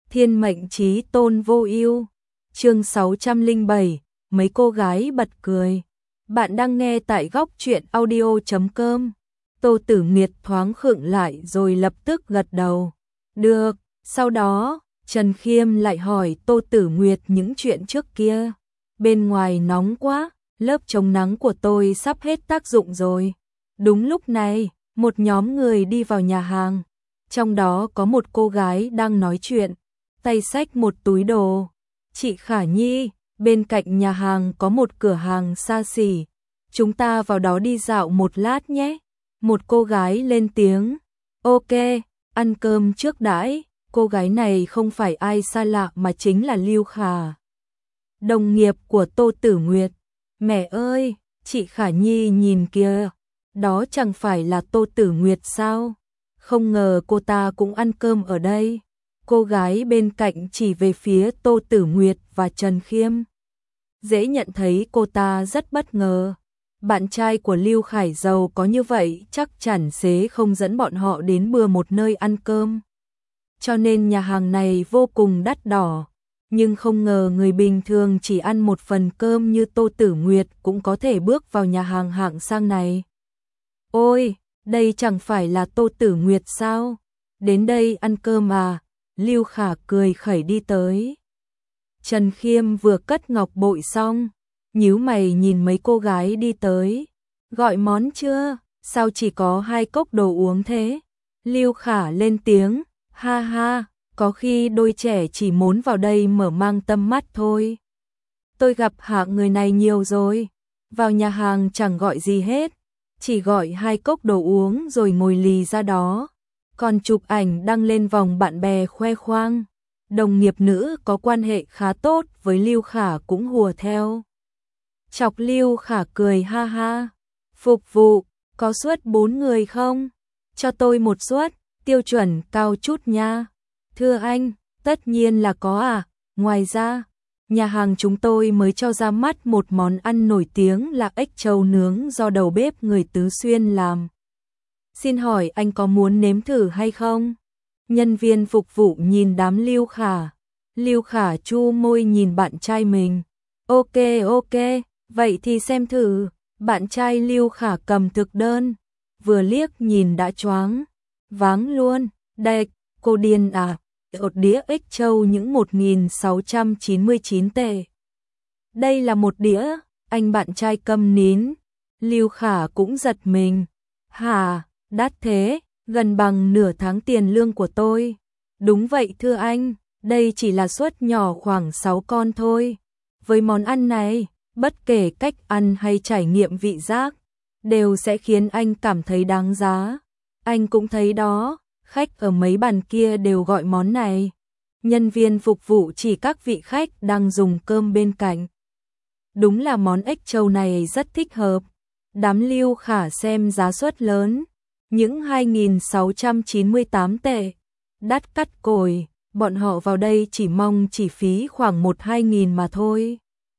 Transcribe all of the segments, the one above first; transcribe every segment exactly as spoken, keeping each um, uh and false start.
Thiên mệnh chí tôn vô ưu. Chương sáu trăm lẻ bảy, mấy cô gái bật cười. Bạn đang nghe tại góc truyện audio chấm com. Tô Tử Nguyệt thoáng khựng lại rồi lập tức gật đầu. Được, sau đó, Trần Khiêm lại hỏi Tô Tử Nguyệt những chuyện trước kia. Bên ngoài nóng quá, lớp chống nắng của tôi sắp hết tác dụng rồi. Đúng lúc này, một nhóm người đi vào nhà hàng. Trong đó có một cô gái đang nói chuyện, tay xách một túi đồ. Chị Khả Nhi, bên cạnh nhà hàng có một cửa hàng xa xỉ. Chúng ta vào đó đi dạo một lát nhé. Một cô gái lên tiếng. Ok, ăn cơm trước đãi. Cô gái này không phải ai xa lạ mà chính là Lưu Khả, đồng nghiệp của Tô Tử Nguyệt. Mẹ ơi, chị Khả Nhi nhìn kìa, đó chẳng phải là Tô Tử Nguyệt sao? Không ngờ cô ta cũng ăn cơm ở đây. Cô gái bên cạnh chỉ về phía Tô Tử Nguyệt và Trần Khiêm. Dễ nhận thấy cô ta rất bất ngờ. Bạn trai của Lưu Khải giàu có như vậy chắc chắn sẽ không dẫn bọn họ đến bừa một nơi ăn cơm. Cho nên nhà hàng này vô cùng đắt đỏ. Nhưng không ngờ người bình thường chỉ ăn một phần cơm như Tô Tử Nguyệt cũng có thể bước vào nhà hàng hạng sang này. Ôi, đây chẳng phải là Tô Tử Nguyệt sao? Đến đây ăn cơm à? Lưu Khả cười khẩy đi tới. Trần Khiêm vừa cất ngọc bội xong, nhíu mày nhìn mấy cô gái đi tới. Gọi món chưa? Sao chỉ có hai cốc đồ uống thế? Lưu Khả lên tiếng, ha ha, có khi đôi trẻ chỉ muốn vào đây mở mang tâm mắt thôi. Tôi gặp hạng người này nhiều rồi, vào nhà hàng chẳng gọi gì hết, chỉ gọi hai cốc đồ uống rồi ngồi lì ra đó. Còn chụp ảnh đăng lên vòng bạn bè khoe khoang. Đồng nghiệp nữ có quan hệ khá tốt với Lưu Khả cũng hùa theo. Chọc Lưu Khả cười ha ha. Phục vụ, có suất bốn người không? Cho tôi một suất, tiêu chuẩn cao chút nha. Thưa anh, tất nhiên là có à. Ngoài ra, nhà hàng chúng tôi mới cho ra mắt một món ăn nổi tiếng là ếch trâu nướng do đầu bếp người Tứ Xuyên làm. Xin hỏi anh có muốn nếm thử hay không? Nhân viên phục vụ nhìn đám Lưu Khả. Lưu Khả chu môi nhìn bạn trai mình. Ok ok, vậy thì xem thử. Bạn trai Lưu Khả cầm thực đơn, vừa liếc nhìn đã choáng váng luôn. Đệch, cô điên à? Một đĩa ếch trâu những một nghìn sáu trăm chín mươi chín tệ. Đây là một đĩa, anh bạn trai câm nín. Lưu Khả cũng giật mình. Hả, đắt thế, gần bằng nửa tháng tiền lương của tôi. Đúng vậy thưa anh, đây chỉ là suất nhỏ khoảng sáu con thôi. Với món ăn này, bất kể cách ăn hay trải nghiệm vị giác, đều sẽ khiến anh cảm thấy đáng giá. Anh cũng thấy đó, khách ở mấy bàn kia đều gọi món này. Nhân viên phục vụ chỉ các vị khách đang dùng cơm bên cạnh. Đúng là món ếch trâu này rất thích hợp. Đám Lưu Khả xem giá suất lớn, những hai nghìn sáu trăm chín mươi tám tệ. Đắt cắt cồi, bọn họ vào đây chỉ mong chỉ phí khoảng một hai nghìn mà thôi.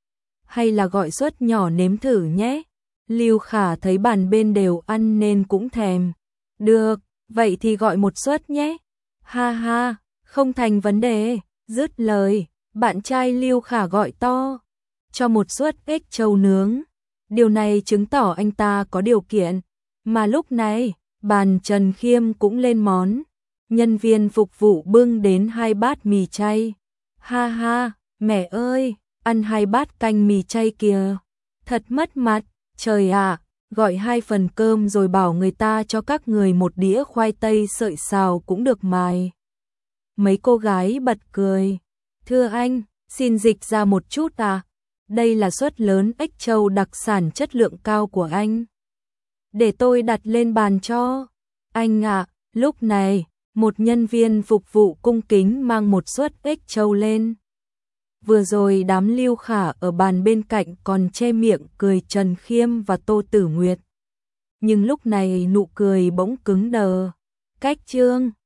Hay là gọi suất nhỏ nếm thử nhé. Lưu Khả thấy bàn bên đều ăn nên cũng thèm. Được, vậy thì gọi một suất nhé. Ha ha, không thành vấn đề. Dứt lời, bạn trai Lưu Khả gọi to. Cho một suất ếch trâu nướng. Điều này chứng tỏ anh ta có điều kiện. Mà lúc này, bàn Trần Khiêm cũng lên món. Nhân viên phục vụ bưng đến hai bát mì chay. Ha ha, mẹ ơi, ăn hai bát canh mì chay kìa. Thật mất mặt, trời ạ, gọi hai phần cơm rồi bảo người ta cho các người một đĩa khoai tây sợi xào cũng được mài. Mấy cô gái bật cười. Thưa anh, xin dịch ra một chút à. Đây là suất lớn ếch trâu đặc sản chất lượng cao của anh. Để tôi đặt lên bàn cho. Anh ạ, lúc này, một nhân viên phục vụ cung kính mang một suất ếch trâu lên. Vừa rồi đám Lưu Khả ở bàn bên cạnh còn che miệng cười Trần Khiêm và Tô Tử Nguyệt. Nhưng lúc này nụ cười bỗng cứng đờ. Cách trương.